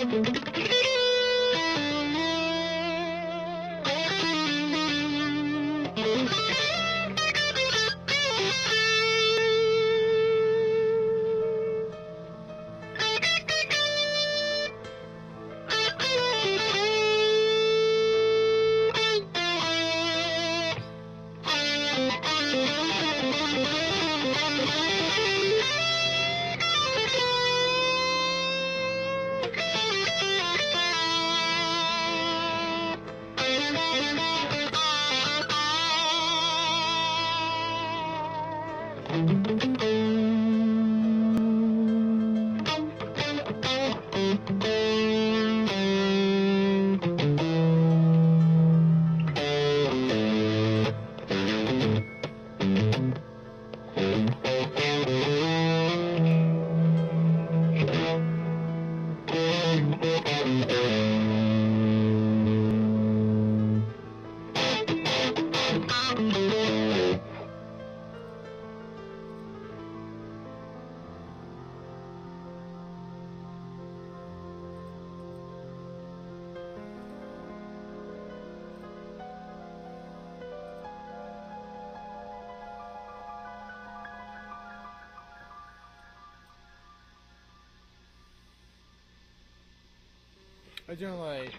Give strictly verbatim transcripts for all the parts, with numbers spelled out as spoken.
I'm doing like.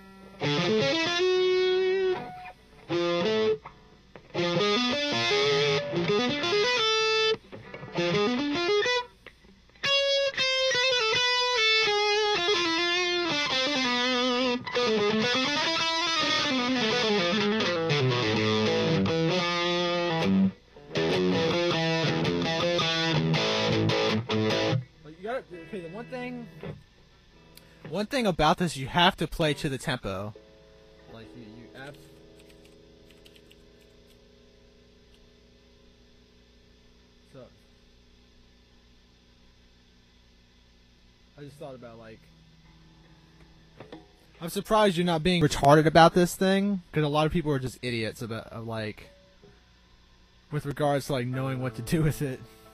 You gotta, okay, the one thing. One thing about this, you have to play to the tempo. Like you, you abs So I just thought about like. I'm surprised you're not being retarded about this thing, because a lot of people are just idiots about uh, like, with regards to like knowing what to do with it.